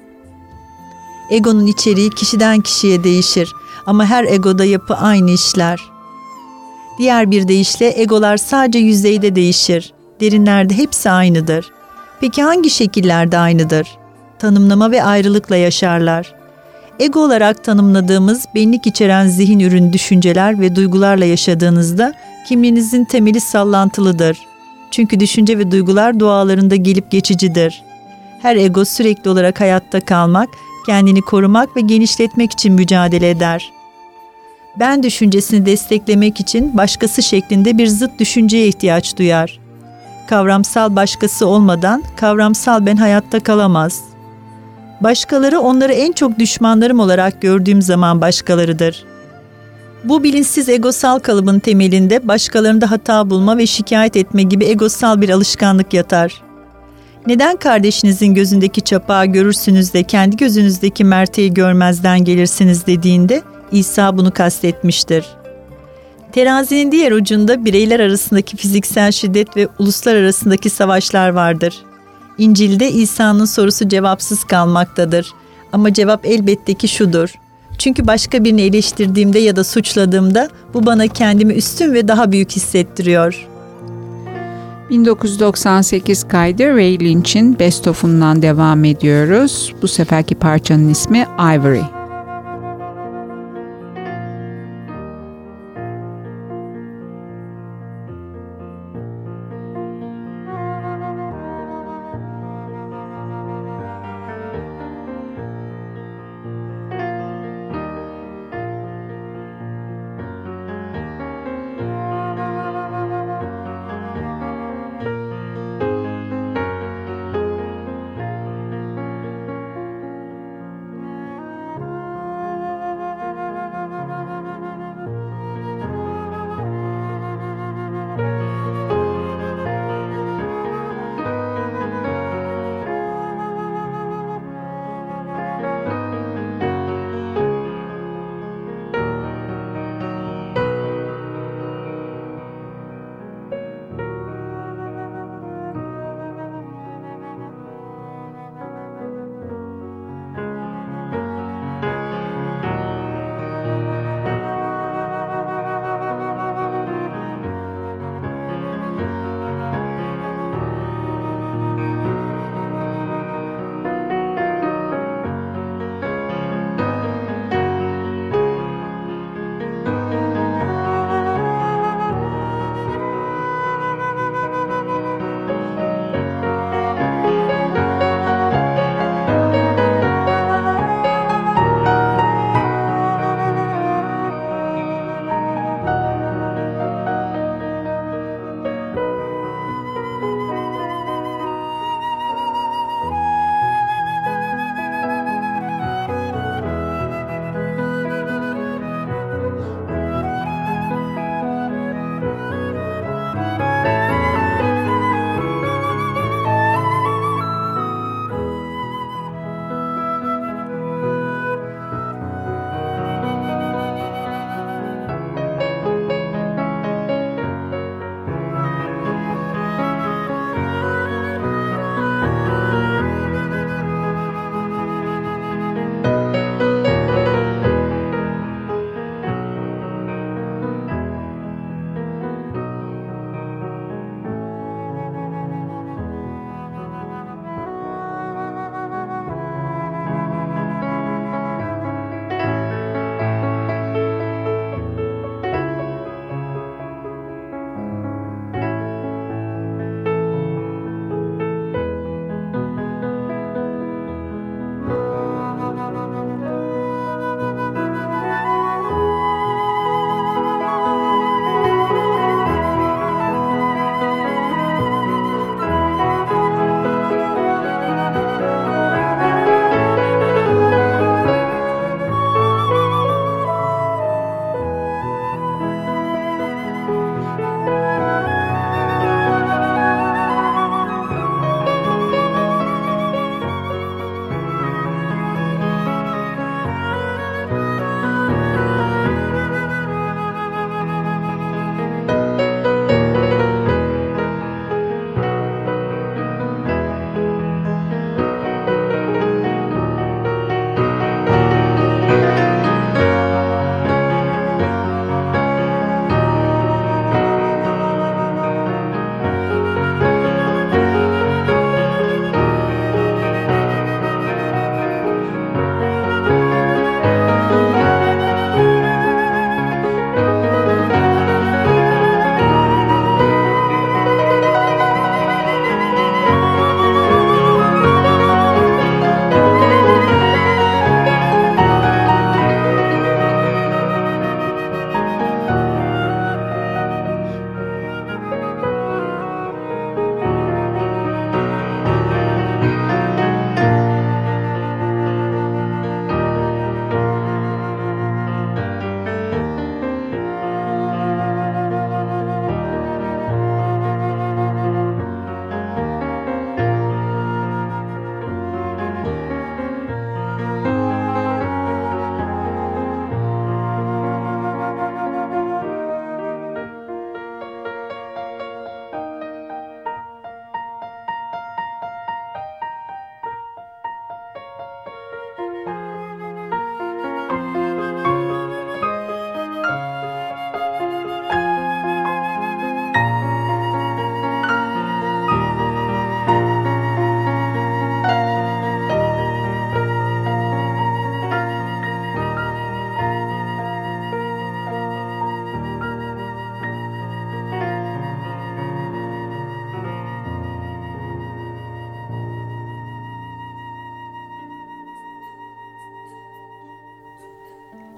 S3: Egonun içeriği kişiden kişiye değişir ama her egoda yapı aynı işler. Diğer bir deyişle egolar sadece yüzeyde değişir, derinlerde hepsi aynıdır. Peki hangi şekillerde aynıdır? Tanımlama ve ayrılıkla yaşarlar. Ego olarak tanımladığımız benlik içeren zihin ürünü düşünceler ve duygularla yaşadığınızda kimliğinizin temeli sallantılıdır. Çünkü düşünce ve duygular doğalarında gelip geçicidir. Her ego sürekli olarak hayatta kalmak, kendini korumak ve genişletmek için mücadele eder. Ben düşüncesini desteklemek için başkası şeklinde bir zıt düşünceye ihtiyaç duyar. Kavramsal başkası olmadan kavramsal ben hayatta kalamaz. Başkaları onları en çok düşmanlarım olarak gördüğüm zaman başkalarıdır. Bu bilinçsiz egosal kalıbın temelinde başkalarında hata bulma ve şikayet etme gibi egosal bir alışkanlık yatar. Neden kardeşinizin gözündeki çapağı görürsünüz de kendi gözünüzdeki merteği görmezden gelirsiniz dediğinde İsa bunu kastetmiştir. Terazinin diğer ucunda bireyler arasındaki fiziksel şiddet ve uluslar arasındaki savaşlar vardır. İncil'de İsa'nın sorusu cevapsız kalmaktadır. Ama cevap elbette ki şudur. Çünkü başka birini eleştirdiğimde ya da suçladığımda bu bana kendimi üstün ve daha büyük hissettiriyor.
S2: 1998 kaydı Ray Lynch'in Best of'undan devam ediyoruz. Bu seferki parçanın ismi Ivory.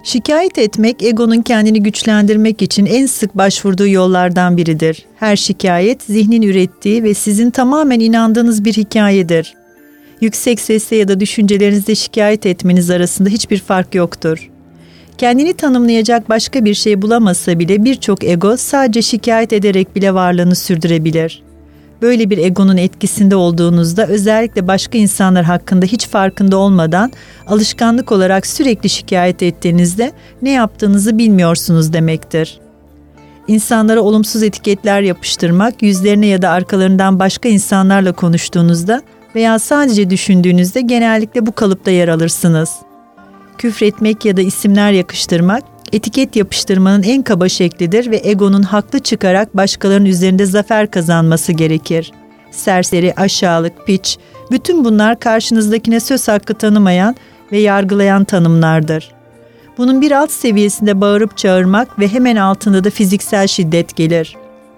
S3: Şikayet etmek, egonun kendini güçlendirmek için en sık başvurduğu yollardan biridir. Her şikayet, zihnin ürettiği ve sizin tamamen inandığınız bir hikayedir. Yüksek sesle ya da düşüncelerinizle şikayet etmeniz arasında hiçbir fark yoktur. Kendini tanımlayacak başka bir şey bulamasa bile birçok ego sadece şikayet ederek bile varlığını sürdürebilir. Böyle bir egonun etkisinde olduğunuzda özellikle başka insanlar hakkında hiç farkında olmadan alışkanlık olarak sürekli şikayet ettiğinizde ne yaptığınızı bilmiyorsunuz demektir. İnsanlara olumsuz etiketler yapıştırmak, yüzlerine ya da arkalarından başka insanlarla konuştuğunuzda veya sadece düşündüğünüzde genellikle bu kalıpta yer alırsınız. Küfretmek ya da isimler yakıştırmak, etiket yapıştırmanın en kaba şeklidir ve egonun haklı çıkarak başkalarının üzerinde zafer kazanması gerekir. Serseri, aşağılık, piç, bütün bunlar karşınızdakine söz hakkı tanımayan ve yargılayan tanımlardır. Bunun bir alt seviyesinde bağırıp çağırmak ve hemen altında da fiziksel şiddet gelir.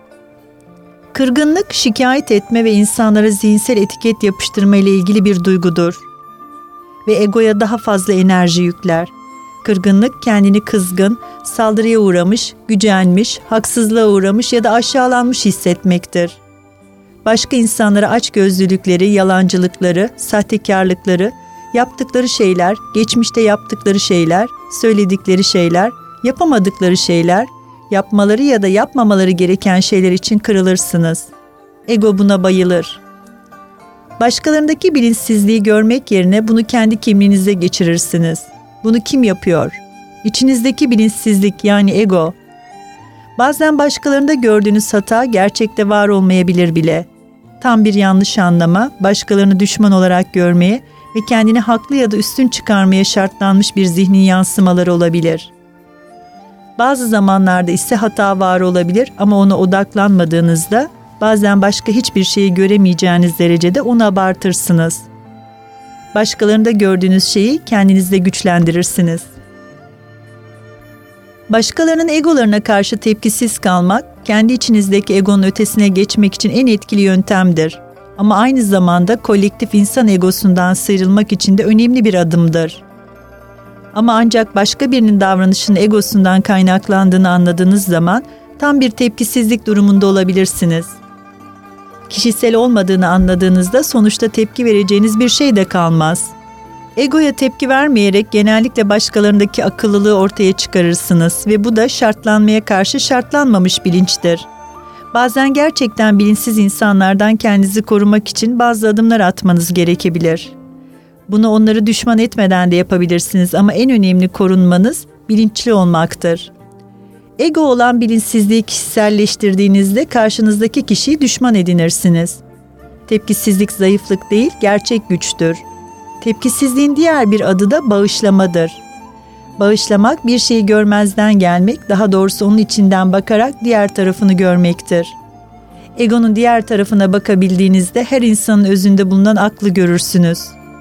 S3: Kırgınlık, şikayet etme ve insanlara zihinsel etiket yapıştırma ile ilgili bir duygudur ve egoya daha fazla enerji yükler. Kırgınlık, kendini kızgın, saldırıya uğramış, gücenmiş, haksızlığa uğramış ya da aşağılanmış hissetmektir. Başka insanlara açgözlülükleri, yalancılıkları, sahtekarlıkları, yaptıkları şeyler, geçmişte yaptıkları şeyler, söyledikleri şeyler, yapamadıkları şeyler, yapmaları ya da yapmamaları gereken şeyler için kırılırsınız. Ego buna bayılır. Başkalarındaki bilinçsizliği görmek yerine bunu kendi kimliğinize geçirirsiniz. Bunu kim yapıyor? İçinizdeki bilinçsizlik yani ego. Bazen başkalarında gördüğünüz hata gerçekte var olmayabilir bile. Tam bir yanlış anlama, başkalarını düşman olarak görmeye ve kendini haklı ya da üstün çıkarmaya şartlanmış bir zihnin yansımaları olabilir. Bazı zamanlarda ise hata var olabilir ama ona odaklanmadığınızda bazen başka hiçbir şeyi göremeyeceğiniz derecede onu abartırsınız. Başkalarında gördüğünüz şeyi kendinizde güçlendirirsiniz. Başkalarının egolarına karşı tepkisiz kalmak, kendi içinizdeki egonun ötesine geçmek için en etkili yöntemdir. Ama aynı zamanda kolektif insan egosundan sıyrılmak için de önemli bir adımdır. Ama ancak başka birinin davranışının egosundan kaynaklandığını anladığınız zaman tam bir tepkisizlik durumunda olabilirsiniz. Kişisel olmadığını anladığınızda sonuçta tepki vereceğiniz bir şey de kalmaz. Egoya tepki vermeyerek genellikle başkalarındaki akıllılığı ortaya çıkarırsınız ve bu da şartlanmaya karşı şartlanmamış bilinçtir. Bazen gerçekten bilinçsiz insanlardan kendinizi korumak için bazı adımlar atmanız gerekebilir. Bunu onları düşman etmeden de yapabilirsiniz ama en önemli korunmanız bilinçli olmaktır. Ego olan bilinçsizliği kişiselleştirdiğinizde karşınızdaki kişiyi düşman edinirsiniz. Tepkisizlik zayıflık değil, gerçek güçtür. Tepkisizliğin diğer bir adı da bağışlamadır. Bağışlamak bir şeyi görmezden gelmek, daha doğrusu onun içinden bakarak diğer tarafını görmektir. Egonun diğer tarafına bakabildiğinizde her insanın özünde bulunan aklı görürsünüz.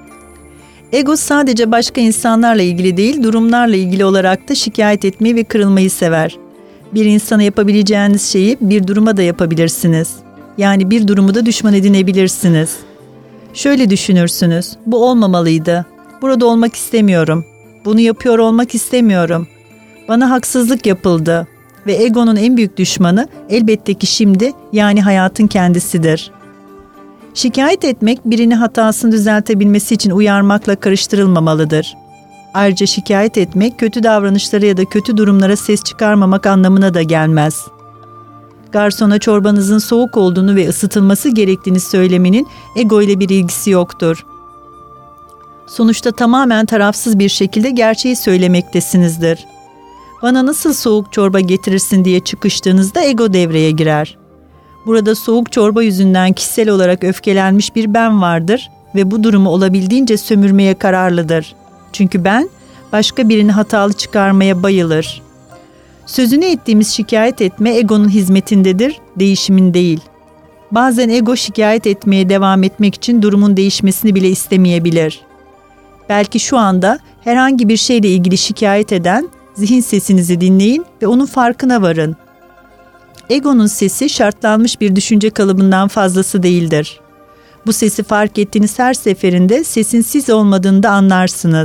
S3: Ego sadece başka insanlarla ilgili değil, durumlarla ilgili olarak da şikayet etmeyi ve kırılmayı sever. Bir insana yapabileceğiniz şeyi bir duruma da yapabilirsiniz. Yani bir durumu da düşman edinebilirsiniz. Şöyle düşünürsünüz, bu olmamalıydı. Burada olmak istemiyorum. Bunu yapıyor olmak istemiyorum. Bana haksızlık yapıldı. Ve egonun en büyük düşmanı elbette ki şimdi, yani hayatın kendisidir. Şikayet etmek birini hatasını düzeltebilmesi için uyarmakla karıştırılmamalıdır. Ayrıca şikayet etmek kötü davranışlara ya da kötü durumlara ses çıkarmamak anlamına da gelmez. Garsona çorbanızın soğuk olduğunu ve ısıtılması gerektiğini söylemenin ego ile bir ilgisi yoktur. Sonuçta tamamen tarafsız bir şekilde gerçeği söylemektesinizdir. Bana nasıl soğuk çorba getirirsin diye çıkıştığınızda ego devreye girer. Burada soğuk çorba yüzünden kişisel olarak öfkelenmiş bir ben vardır ve bu durumu olabildiğince sömürmeye kararlıdır. Çünkü ben başka birini hatalı çıkarmaya bayılır. Sözünü ettiğimiz şikayet etme egonun hizmetindedir, değişimin değil. Bazen ego şikayet etmeye devam etmek için durumun değişmesini bile istemeyebilir. Belki şu anda herhangi bir şeyle ilgili şikayet eden zihin sesinizi dinleyin ve onun farkına varın. Egonun sesi şartlanmış bir düşünce kalıbından fazlası değildir. Bu sesi fark ettiğiniz her seferinde sesin siz olmadığını da anlarsınız.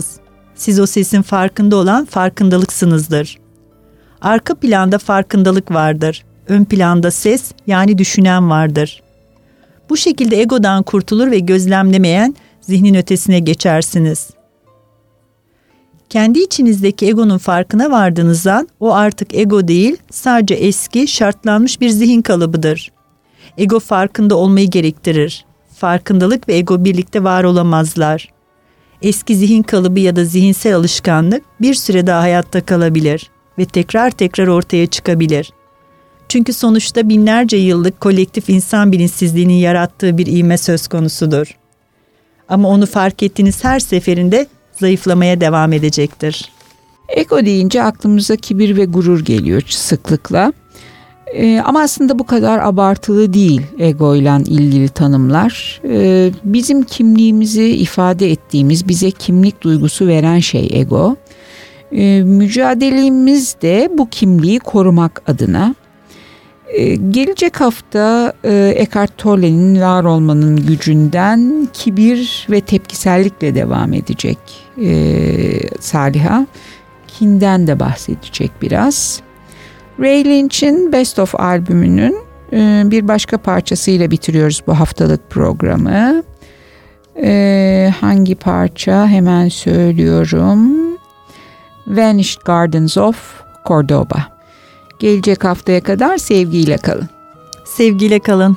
S3: Siz o sesin farkında olan farkındalıksınızdır. Arka planda farkındalık vardır. Ön planda ses, yani düşünen vardır. Bu şekilde egodan kurtulur ve gözlemlemeyen zihnin ötesine geçersiniz. Kendi içinizdeki egonun farkına vardığınızdan o artık ego değil, sadece eski, şartlanmış bir zihin kalıbıdır. Ego farkında olmayı gerektirir. Farkındalık ve ego birlikte var olamazlar. Eski zihin kalıbı ya da zihinsel alışkanlık bir süre daha hayatta kalabilir ve tekrar tekrar ortaya çıkabilir. Çünkü sonuçta binlerce yıllık kolektif insan bilinçsizliğinin yarattığı bir ivme söz konusudur. Ama onu fark ettiğiniz her seferinde zayıflamaya devam edecektir.
S2: Ego deyince aklımıza kibir ve gurur geliyor sıklıkla. Ama aslında bu kadar abartılı değil ego ile ilgili tanımlar. Bizim kimliğimizi ifade ettiğimiz, bize kimlik duygusu veren şey ego. Mücadelemiz de bu kimliği korumak adına. Gelecek hafta Eckhart Tolle'nin var olmanın gücünden kibir ve tepkisellikle devam edecek Saliha. Kinden de bahsedecek biraz. Ray Lynch'in Best of albümünün bir başka parçasıyla bitiriyoruz bu haftalık programı. Hangi parça? Hemen söylüyorum. Vanished Gardens of Cordoba. Gelecek haftaya kadar sevgiyle kalın.
S3: Sevgiyle kalın.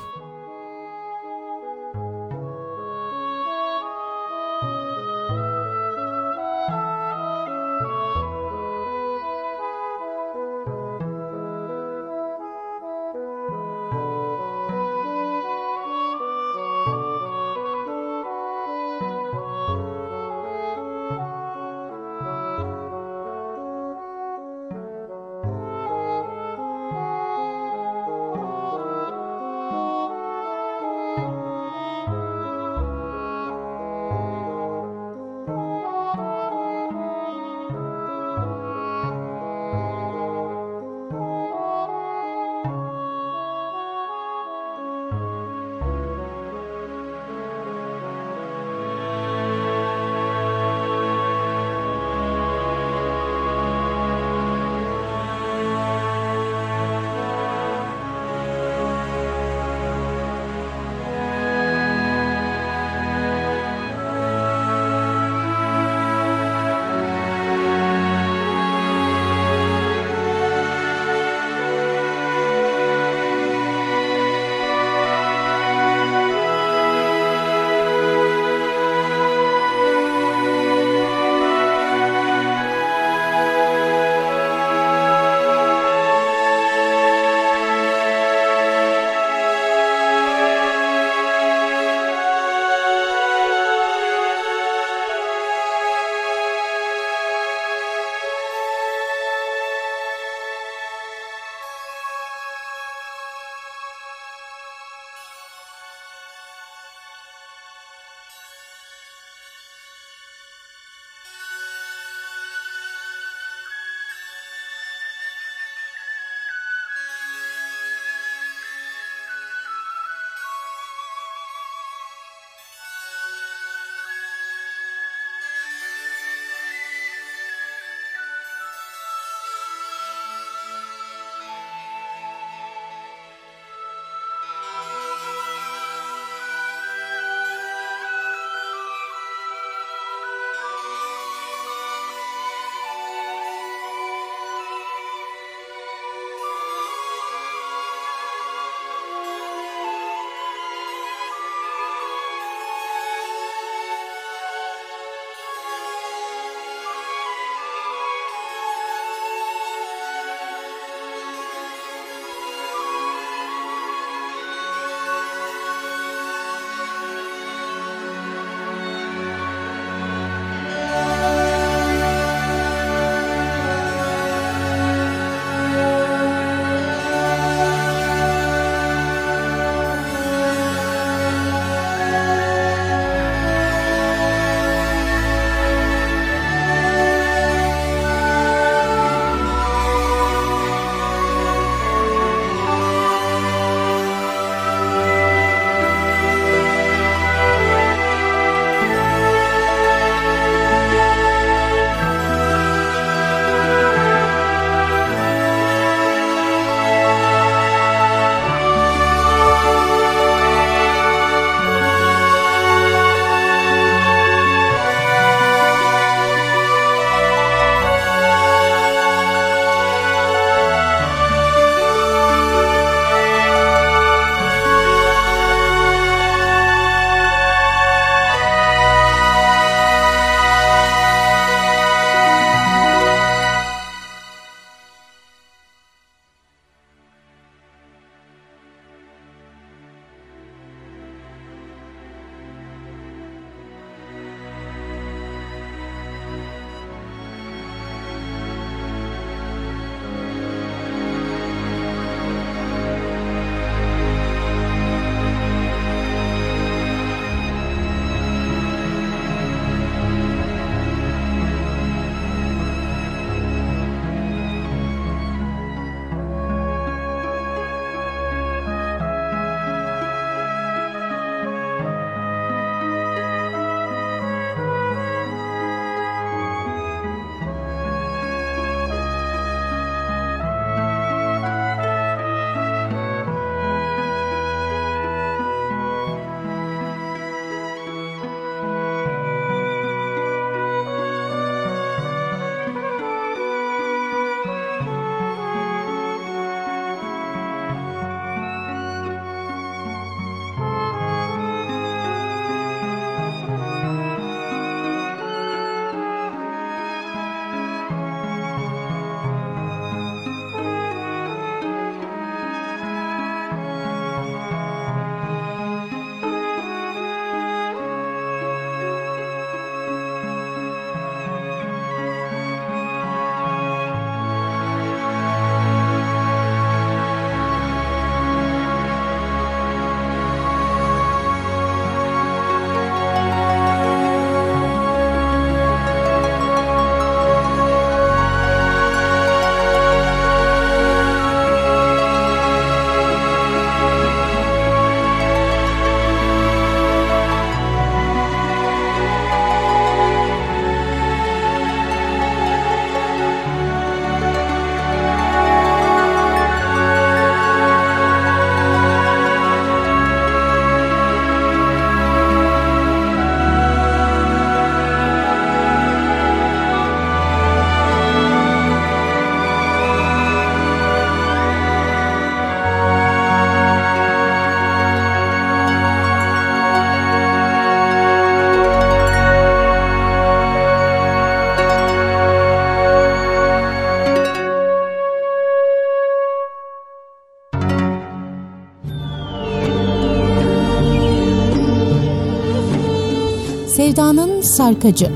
S1: Sarkacı.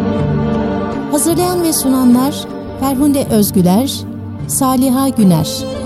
S1: Hazırlayan ve sunanlar Ferhunde Özgüler, Saliha Güner.